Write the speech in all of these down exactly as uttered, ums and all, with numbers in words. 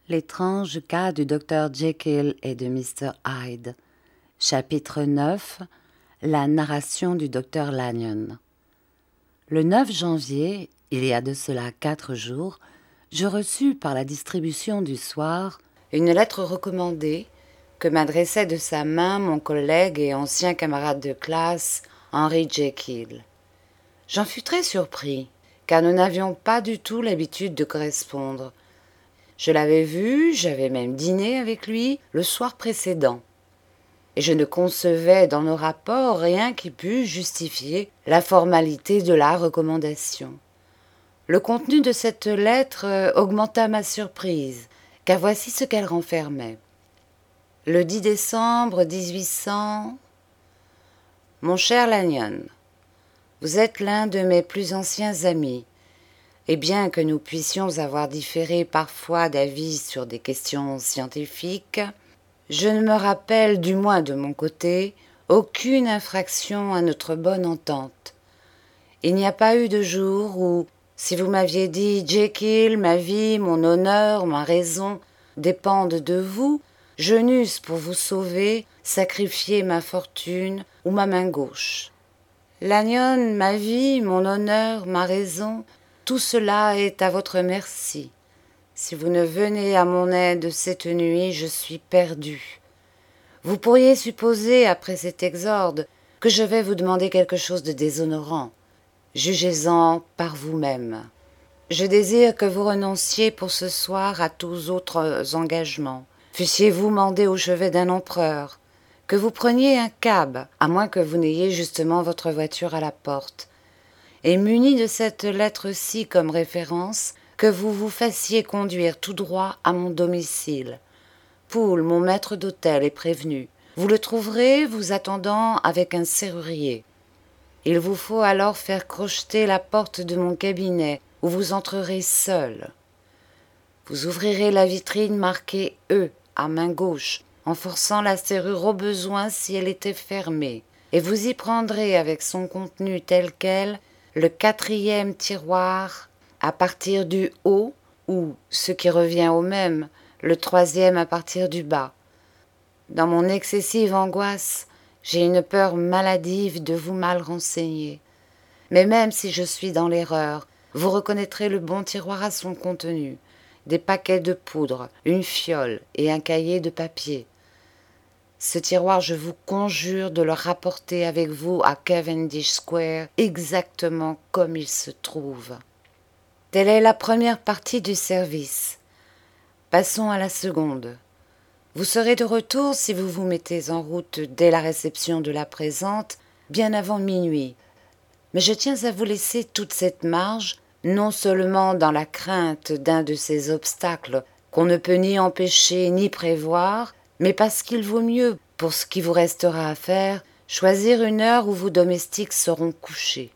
L'étrange cas du docteur Jekyll et de mister Hyde. Chapitre neuf. La narration du docteur Lanyon. Le neuf janvier, il y a de cela quatre jours, je reçus par la distribution du soir une lettre recommandée que m'adressait de sa main mon collègue et ancien camarade de classe, Henry Jekyll. J'en fus très surpris, car nous n'avions pas du tout l'habitude de correspondre. Je l'avais vu, j'avais même dîné avec lui le soir précédent. Et je ne concevais dans nos rapports rien qui pût justifier la formalité de la recommandation. Le contenu de cette lettre augmenta ma surprise, car voici ce qu'elle renfermait. Le dix décembre dix-huit cents... Mon cher Lanyon, vous êtes l'un de mes plus anciens amis. Et bien que nous puissions avoir différé parfois d'avis sur des questions scientifiques, je ne me rappelle, du moins de mon côté, aucune infraction à notre bonne entente. Il n'y a pas eu de jour où, si vous m'aviez dit « Jekyll, ma vie, mon honneur, ma raison dépendent de vous », je n'eusse pour vous sauver sacrifié ma fortune ou ma main gauche. Lanyon, ma vie, mon honneur, ma raison, tout cela est à votre merci. Si vous ne venez à mon aide cette nuit, je suis perdu. Vous pourriez supposer, après cet exorde, que je vais vous demander quelque chose de déshonorant. Jugez-en par vous-même. Je désire que vous renonciez pour ce soir à tous autres engagements. Fussiez-vous mandé au chevet d'un empereur, que vous preniez un cab, à moins que vous n'ayez justement votre voiture à la porte, et muni de cette lettre-ci comme référence, que vous vous fassiez conduire tout droit à mon domicile. Poole, mon maître d'hôtel, est prévenu. Vous le trouverez vous attendant avec un serrurier. Il vous faut alors faire crocheter la porte de mon cabinet, où vous entrerez seul. Vous ouvrirez la vitrine marquée « E » à main gauche, en forçant la serrure au besoin si elle était fermée, et vous y prendrez avec son contenu tel quel le quatrième tiroir à partir du haut, ou, ce qui revient au même, le troisième à partir du bas. Dans mon excessive angoisse, j'ai une peur maladive de vous mal renseigner. Mais même si je suis dans l'erreur, vous reconnaîtrez le bon tiroir à son contenu, des paquets de poudre, une fiole et un cahier de papier. Ce tiroir, je vous conjure de le rapporter avec vous à Cavendish Square, exactement comme il se trouve. Telle est la première partie du service. Passons à la seconde. Vous serez de retour si vous vous mettez en route dès la réception de la présente, bien avant minuit. Mais je tiens à vous laisser toute cette marge, non seulement dans la crainte d'un de ces obstacles qu'on ne peut ni empêcher ni prévoir, mais parce qu'il vaut mieux, pour ce qui vous restera à faire, choisir une heure où vos domestiques seront couchés.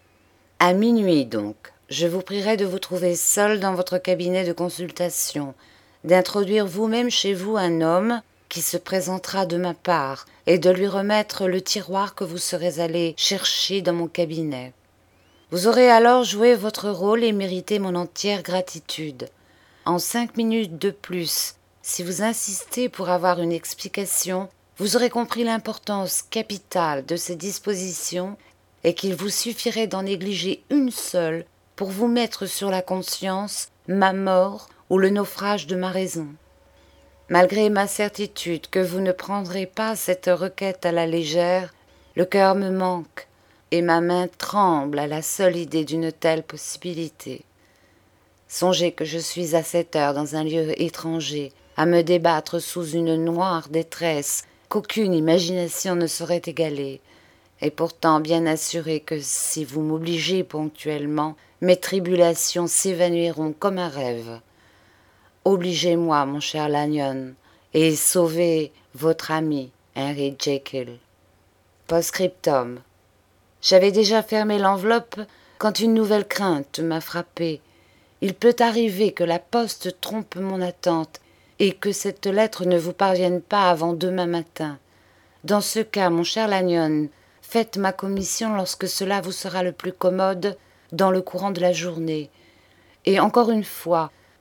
À minuit donc, je vous prierai de vous trouver seul dans votre cabinet de consultation, d'introduire vous-même chez vous un homme qui se présentera de ma part et de lui remettre le tiroir que vous serez allé chercher dans mon cabinet. Vous aurez alors joué votre rôle et mérité mon entière gratitude. En cinq minutes de plus, si vous insistez pour avoir une explication, vous aurez compris l'importance capitale de ces dispositions et qu'il vous suffirait d'en négliger une seule pour vous mettre sur la conscience ma mort ou le naufrage de ma raison. Malgré ma certitude que vous ne prendrez pas cette requête à la légère, le cœur me manque et ma main tremble à la seule idée d'une telle possibilité. Songez que je suis à cette heure dans un lieu étranger, à me débattre sous une noire détresse qu'aucune imagination ne saurait égaler, et pourtant bien assuré que si vous m'obligez ponctuellement, mes tribulations s'évanouiront comme un rêve. Obligez-moi, mon cher Lanyon, et sauvez votre ami, Henry Jekyll. Post-scriptum. J'avais déjà fermé l'enveloppe quand une nouvelle crainte m'a frappée. Il peut arriver que la poste trompe mon attente et que cette lettre ne vous parvienne pas avant demain matin. Dans ce cas, mon cher Lanyon, faites ma commission lorsque cela vous sera le plus commode dans le courant de la journée. Et encore une fois,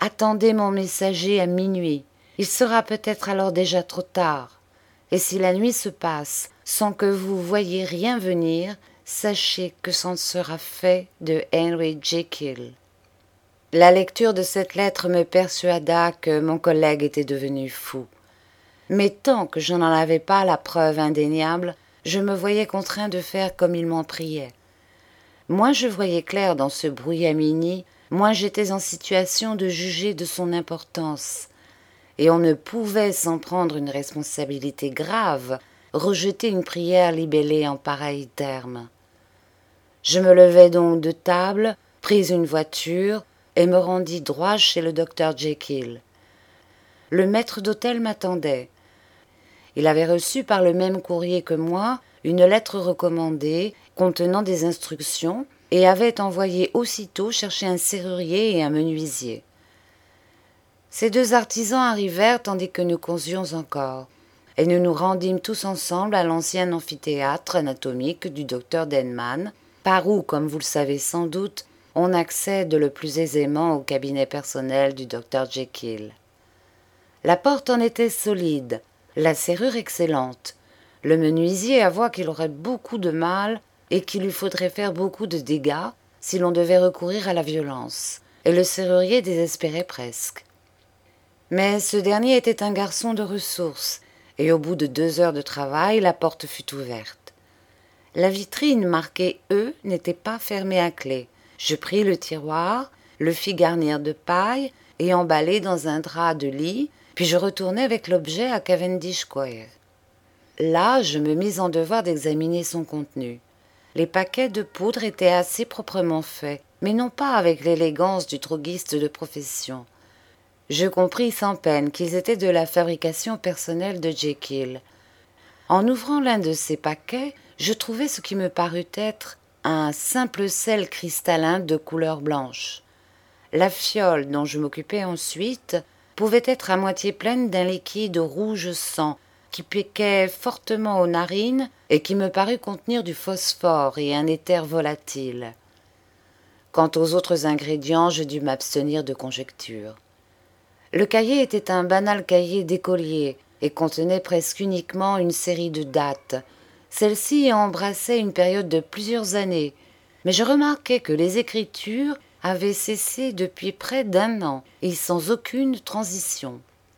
Attendez mon messager à minuit. Il sera peut-être alors déjà trop tard. Et si la nuit se passe sans que vous voyiez rien venir, sachez que c'en sera fait de Henry Jekyll. » La lecture de cette lettre me persuada que mon collègue était devenu fou. Mais tant que je n'en avais pas la preuve indéniable, je me voyais contraint de faire comme il m'en priait. Moins je voyais clair dans ce brouillamini, moins j'étais en situation de juger de son importance. Et on ne pouvait, sans prendre une responsabilité grave, rejeter une prière libellée en pareils termes. Je me levai donc de table, pris une voiture, et me rendis droit chez le docteur Jekyll. Le maître d'hôtel m'attendait. Il avait reçu par le même courrier que moi une lettre recommandée contenant des instructions et avait envoyé aussitôt chercher un serrurier et un menuisier. Ces deux artisans arrivèrent tandis que nous causions encore, et nous nous rendîmes tous ensemble à l'ancien amphithéâtre anatomique du docteur Denman, par où, comme vous le savez sans doute, on accède le plus aisément au cabinet personnel du docteur Jekyll. La porte en était solide, la serrure excellente. Le menuisier avoua qu'il aurait beaucoup de mal et qu'il lui faudrait faire beaucoup de dégâts si l'on devait recourir à la violence, et le serrurier désespérait presque. Mais ce dernier était un garçon de ressources, et au bout de deux heures de travail, la porte fut ouverte. La vitrine marquée « E » n'était pas fermée à clé. Je pris le tiroir, le fis garnir de paille et emballer dans un drap de lit, puis je retournai avec l'objet à Cavendish Square. Là, je me mis en devoir d'examiner son contenu. Les paquets de poudre étaient assez proprement faits, mais non pas avec l'élégance du droguiste de profession. Je compris sans peine qu'ils étaient de la fabrication personnelle de Jekyll. En ouvrant l'un de ces paquets, je trouvai ce qui me parut être un simple sel cristallin de couleur blanche. La fiole dont je m'occupais ensuite pouvait être à moitié pleine d'un liquide rouge sang qui piquait fortement aux narines et qui me parut contenir du phosphore et un éther volatile. Quant aux autres ingrédients, je dus m'abstenir de conjectures. Le cahier était un banal cahier d'écolier et contenait presque uniquement une série de dates. Celle-ci embrassait une période de plusieurs années, mais je remarquai que les écritures avaient cessé depuis près d'un an et sans aucune transition.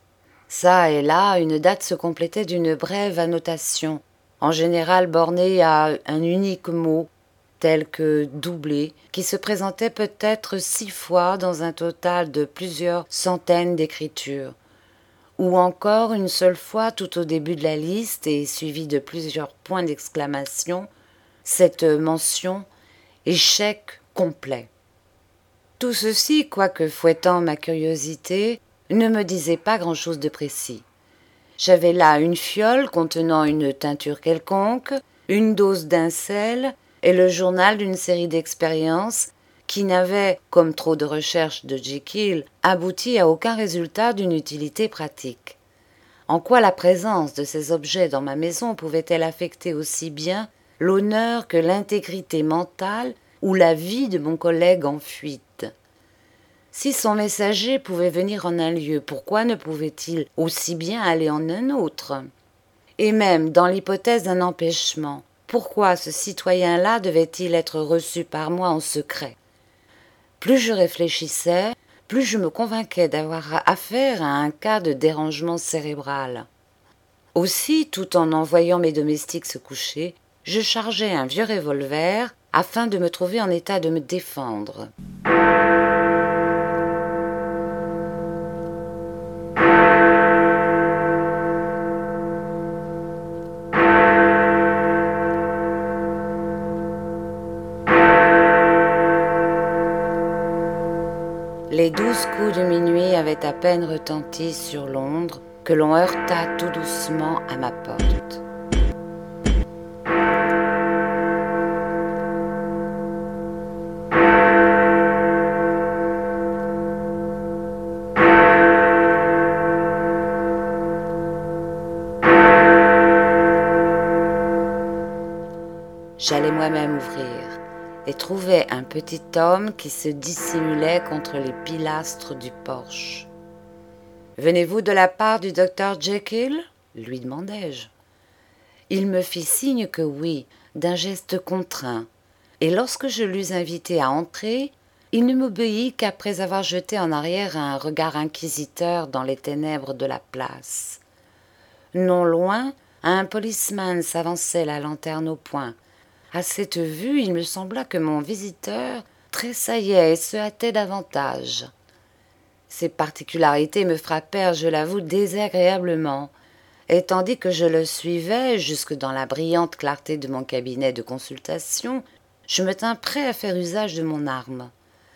Ça et là, une date se complétait d'une brève annotation, en général bornée à un unique mot, tel que doublé, qui se présentait peut-être six fois dans un total de plusieurs centaines d'écritures, ou encore une seule fois tout au début de la liste et suivie de plusieurs points d'exclamation, cette mention « échec complet ». Tout ceci, quoique fouettant ma curiosité, ne me disait pas grand-chose de précis. J'avais là une fiole contenant une teinture quelconque, une dose d'un sel et le journal d'une série d'expériences qui n'avaient, comme trop de recherches de Jekyll, abouti à aucun résultat d'une utilité pratique. En quoi la présence de ces objets dans ma maison pouvait-elle affecter aussi bien l'honneur que l'intégrité mentale ou la vie de mon collègue en fuite? Si son messager pouvait venir en un lieu, pourquoi ne pouvait-il aussi bien aller en un autre? Et même dans l'hypothèse d'un empêchement, pourquoi ce citoyen-là devait-il être reçu par moi en secret? Plus je réfléchissais, plus je me convainquais d'avoir affaire à un cas de dérangement cérébral. Aussi, tout en envoyant mes domestiques se coucher, je chargeai un vieux revolver afin de me trouver en état de me défendre. Les douze coups de minuit avaient à peine retenti sur Londres que l'on heurta tout doucement à ma porte. J'allais moi-même ouvrir, et trouvait un petit homme qui se dissimulait contre les pilastres du porche. « Venez-vous de la part du docteur Jekyll ?» lui demandai-je. Il me fit signe que oui, d'un geste contraint, et lorsque je l'eus invité à entrer, il ne m'obéit qu'après avoir jeté en arrière un regard inquisiteur dans les ténèbres de la place. Non loin, un policeman s'avançait la lanterne au poing. À cette vue, il me sembla que mon visiteur tressaillait et se hâtait davantage. Ces particularités me frappèrent, je l'avoue, désagréablement, et tandis que je le suivais jusque dans la brillante clarté de mon cabinet de consultation, je me tins prêt à faire usage de mon arme.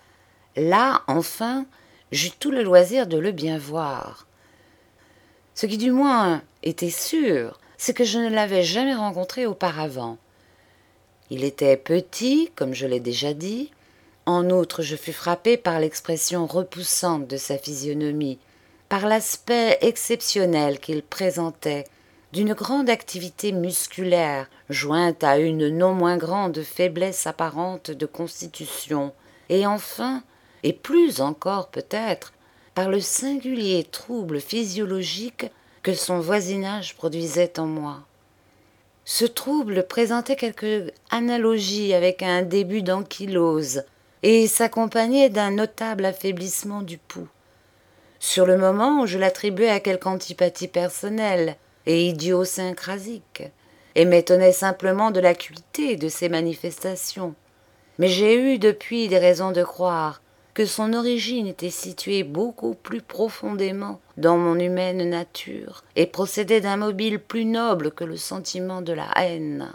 Là, enfin, j'eus tout le loisir de le bien voir. Ce qui, du moins, était sûr, c'est que je ne l'avais jamais rencontré auparavant. Il était petit, comme je l'ai déjà dit. En outre, je fus frappé par l'expression repoussante de sa physionomie, par l'aspect exceptionnel qu'il présentait, d'une grande activité musculaire, jointe à une non moins grande faiblesse apparente de constitution, et enfin, et plus encore peut-être, par le singulier trouble physiologique que son voisinage produisait en moi. Ce trouble présentait quelque analogie avec un début d'ankylose et s'accompagnait d'un notable affaiblissement du pouls. Sur le moment, je l'attribuais à quelque antipathie personnelle et idiosyncrasique, et m'étonnais simplement de l'acuité de ces manifestations. Mais j'ai eu depuis des raisons de croire que son origine était située beaucoup plus profondément dans mon humaine nature et procédait d'un mobile plus noble que le sentiment de la haine.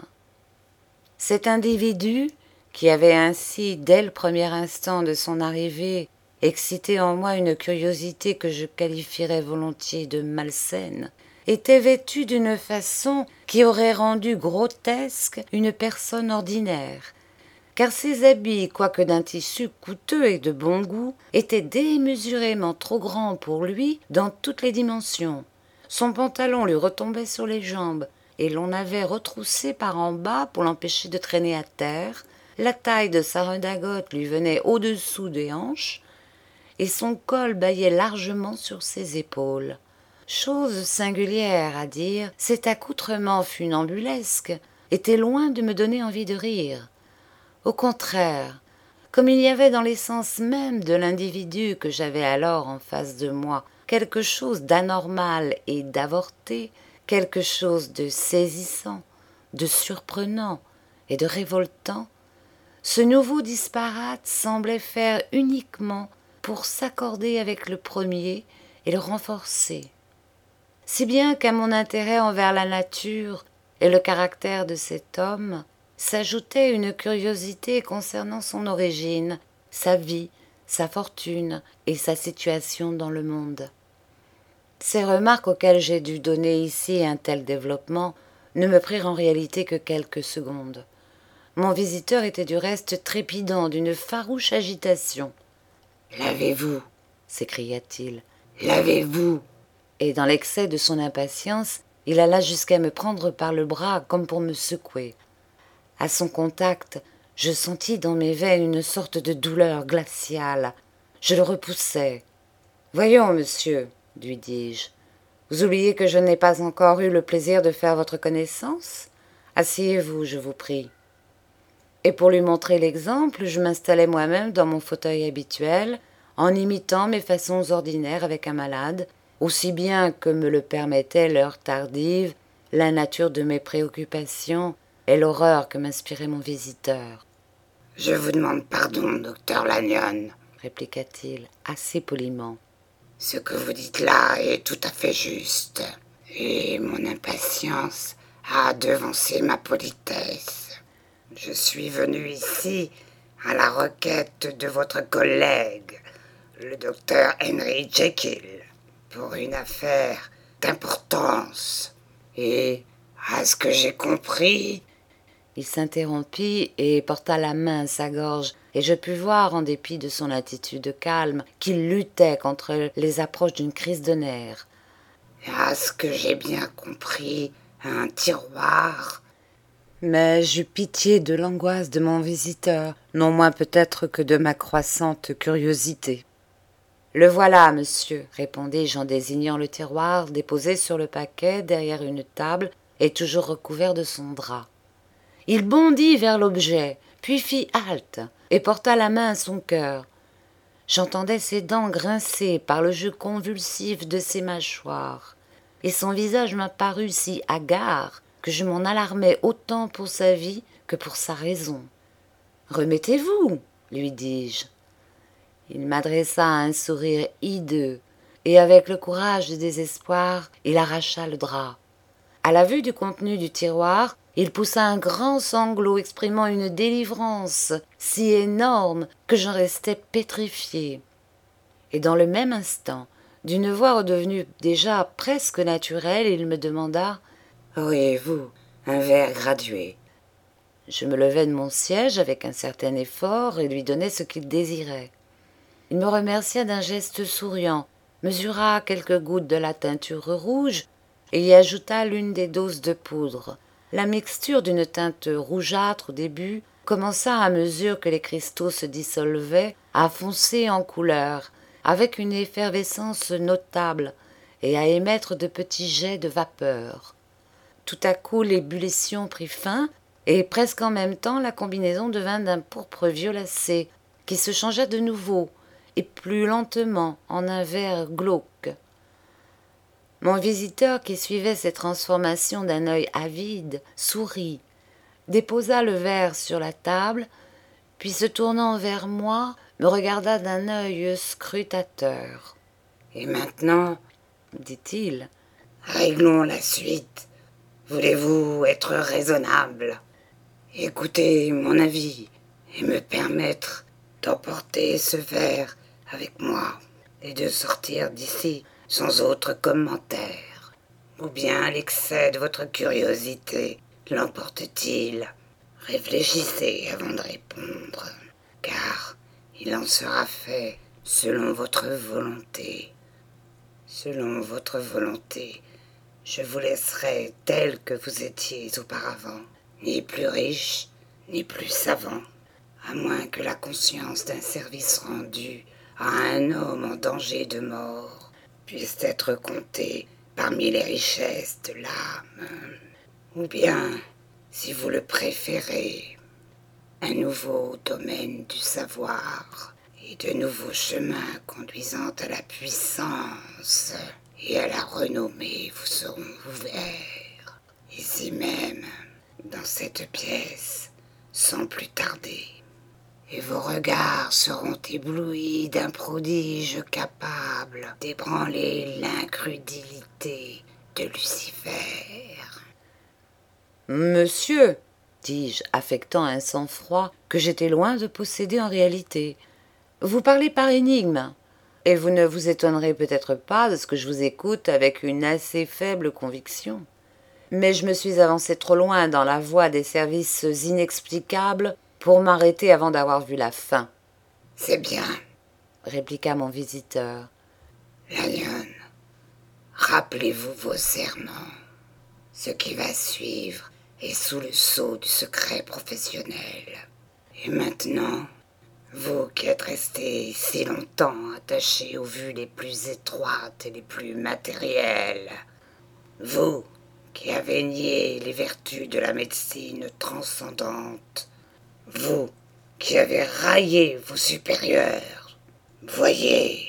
Cet individu, qui avait ainsi, dès le premier instant de son arrivée, excité en moi une curiosité que je qualifierais volontiers de malsaine, était vêtu d'une façon qui aurait rendu grotesque une personne ordinaire, car ses habits, quoique d'un tissu coûteux et de bon goût, étaient démesurément trop grands pour lui dans toutes les dimensions. Son pantalon lui retombait sur les jambes, et l'on avait retroussé par en bas pour l'empêcher de traîner à terre. La taille de sa redingote lui venait au-dessous des hanches, et son col bâillait largement sur ses épaules. Chose singulière à dire, cet accoutrement funambulesque était loin de me donner envie de rire. Au contraire, comme il y avait dans l'essence même de l'individu que j'avais alors en face de moi quelque chose d'anormal et d'avorté, quelque chose de saisissant, de surprenant et de révoltant, ce nouveau disparate semblait faire uniquement pour s'accorder avec le premier et le renforcer. Si bien qu'à mon intérêt envers la nature et le caractère de cet homme, s'ajoutait une curiosité concernant son origine, sa vie, sa fortune et sa situation dans le monde. Ces remarques auxquelles j'ai dû donner ici un tel développement ne me prirent en réalité que quelques secondes. Mon visiteur était du reste trépidant d'une farouche agitation. « Lavez-vous » s'écria-t-il. « Lavez-vous » Et dans l'excès de son impatience, il alla jusqu'à me prendre par le bras comme pour me secouer. À son contact, je sentis dans mes veines une sorte de douleur glaciale. Je le repoussai. « Voyons, monsieur, » lui dis-je, « vous oubliez que je n'ai pas encore eu le plaisir de faire votre connaissance ? Asseyez-vous, je vous prie. » Et pour lui montrer l'exemple, je m'installai moi-même dans mon fauteuil habituel, en imitant mes façons ordinaires avec un malade, aussi bien que me le permettait l'heure tardive, la nature de mes préoccupations et l'horreur que m'inspirait mon visiteur. « Je vous demande pardon, docteur Lanyon, » répliqua-t-il assez poliment. « Ce que vous dites là est tout à fait juste, et mon impatience a devancé ma politesse. Je suis venu ici à la requête de votre collègue, le docteur Henry Jekyll, pour une affaire d'importance, et, à ce que j'ai compris... » Il s'interrompit et porta la main à sa gorge, et je pus voir, en dépit de son attitude calme, qu'il luttait contre les approches d'une crise de nerfs. « À ce que j'ai bien compris, un tiroir... » Mais j'eus pitié de l'angoisse de mon visiteur, non moins peut-être que de ma croissante curiosité. « Le voilà, monsieur, » répondis-je en désignant le tiroir déposé sur le paquet derrière une table et toujours recouvert de son drap. Il bondit vers l'objet, puis fit halte et porta la main à son cœur. J'entendais ses dents grincer par le jeu convulsif de ses mâchoires, et son visage m'apparut si hagard que je m'en alarmai autant pour sa vie que pour sa raison. « Remettez-vous, lui dis-je. » Il m'adressa un sourire hideux, et avec le courage du désespoir, il arracha le drap. À la vue du contenu du tiroir, il poussa un grand sanglot exprimant une délivrance si énorme que j'en restai pétrifié. Et dans le même instant, d'une voix redevenue déjà presque naturelle, il me demanda « Auriez-vous un verre gradué ?» Je me levai de mon siège avec un certain effort et lui donnai ce qu'il désirait. Il me remercia d'un geste souriant, mesura quelques gouttes de la teinture rouge et y ajouta l'une des doses de poudre. La mixture d'une teinte rougeâtre au début commença à mesure que les cristaux se dissolvaient à foncer en couleur, avec une effervescence notable, et à émettre de petits jets de vapeur. Tout à coup l'ébullition prit fin, et presque en même temps la combinaison devint d'un pourpre violacé, qui se changea de nouveau, et plus lentement en un vert glauque. Mon visiteur, qui suivait ces transformations d'un œil avide, sourit, déposa le verre sur la table, puis se tournant vers moi, me regarda d'un œil scrutateur. « Et maintenant, dit-il, réglons la suite. Voulez-vous être raisonnable? Écoutez mon avis et me permettre d'emporter ce verre avec moi et de sortir d'ici sans autre commentaire. Ou bien l'excès de votre curiosité l'emporte-t-il? Réfléchissez avant de répondre, car il en sera fait selon votre volonté. Selon votre volonté, je vous laisserai tel que vous étiez auparavant, ni plus riche, ni plus savant, à moins que la conscience d'un service rendu à un homme en danger de mort puisse être comptée parmi les richesses de l'âme. Ou bien, si vous le préférez, un nouveau domaine du savoir et de nouveaux chemins conduisant à la puissance et à la renommée vous seront ouverts, ici même, dans cette pièce, sans plus tarder. Et vos regards seront éblouis d'un prodige capable d'ébranler l'incrédulité de Lucifer. « Monsieur, dis-je, affectant un sang-froid que j'étais loin de posséder en réalité, vous parlez par énigme, et vous ne vous étonnerez peut-être pas de ce que je vous écoute avec une assez faible conviction. Mais je me suis avancé trop loin dans la voie des services inexplicables pour m'arrêter avant d'avoir vu la fin. »« C'est bien, » répliqua mon visiteur. « Lanyon, rappelez-vous vos serments. Ce qui va suivre est sous le sceau du secret professionnel. Et maintenant, vous qui êtes resté si longtemps attaché aux vues les plus étroites et les plus matérielles, vous qui avez nié les vertus de la médecine transcendante, vous qui avez raillé vos supérieurs, voyez. »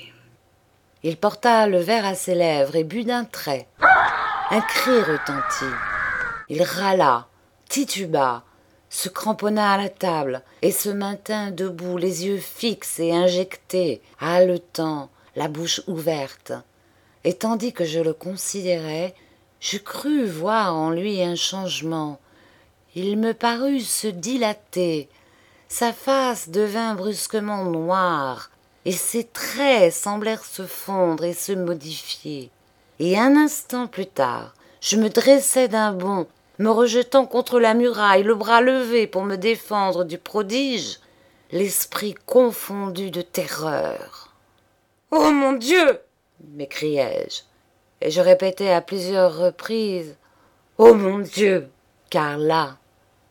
Il porta le verre à ses lèvres et but d'un trait. Un cri retentit. Il râla, tituba, se cramponna à la table et se maintint debout, les yeux fixes et injectés, haletant, la bouche ouverte. Et tandis que je le considérais, je crus voir en lui un changement. Il me parut se dilater, sa face devint brusquement noire, et ses traits semblèrent se fondre et se modifier. Et un instant plus tard, je me dressai d'un bond, me rejetant contre la muraille, le bras levé pour me défendre du prodige, l'esprit confondu de terreur. « Oh mon Dieu !» m'écriai-je, et je répétai à plusieurs reprises « Oh mon Dieu !» car là,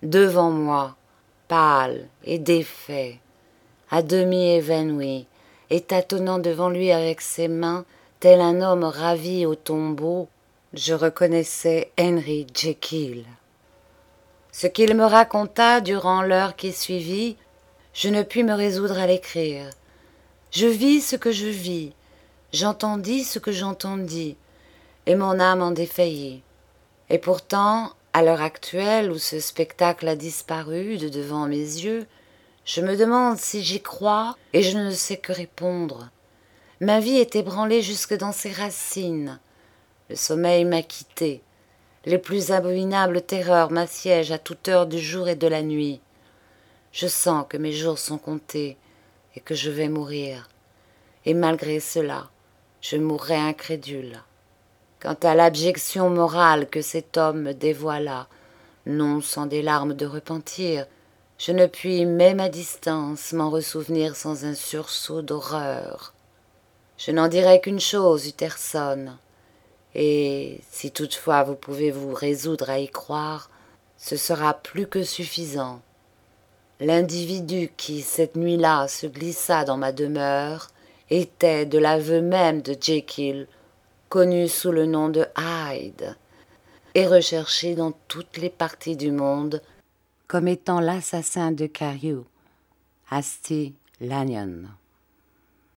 devant moi, pâle et défait, à demi évanoui, et tâtonnant devant lui avec ses mains, tel un homme ravi au tombeau, je reconnaissais Henry Jekyll. Ce qu'il me raconta durant l'heure qui suivit, je ne puis me résoudre à l'écrire. Je vis ce que je vis, j'entendis ce que j'entendis, et mon âme en défaillit. Et pourtant, à l'heure actuelle où ce spectacle a disparu de devant mes yeux, je me demande si j'y crois et je ne sais que répondre. Ma vie est ébranlée jusque dans ses racines. Le sommeil m'a quitté. Les plus abominables terreurs m'assiègent à toute heure du jour et de la nuit. Je sens que mes jours sont comptés et que je vais mourir. Et malgré cela, je mourrai incrédule. Quant à l'abjection morale que cet homme me dévoila, non sans des larmes de repentir, je ne puis même à distance m'en ressouvenir sans un sursaut d'horreur. Je n'en dirai qu'une chose, Utterson, et si toutefois vous pouvez vous résoudre à y croire, ce sera plus que suffisant. L'individu qui, cette nuit-là, se glissa dans ma demeure était, de l'aveu même de Jekyll, connu sous le nom de Hyde, et recherché dans toutes les parties du monde comme étant l'assassin de Carew, Hasty Lanyon.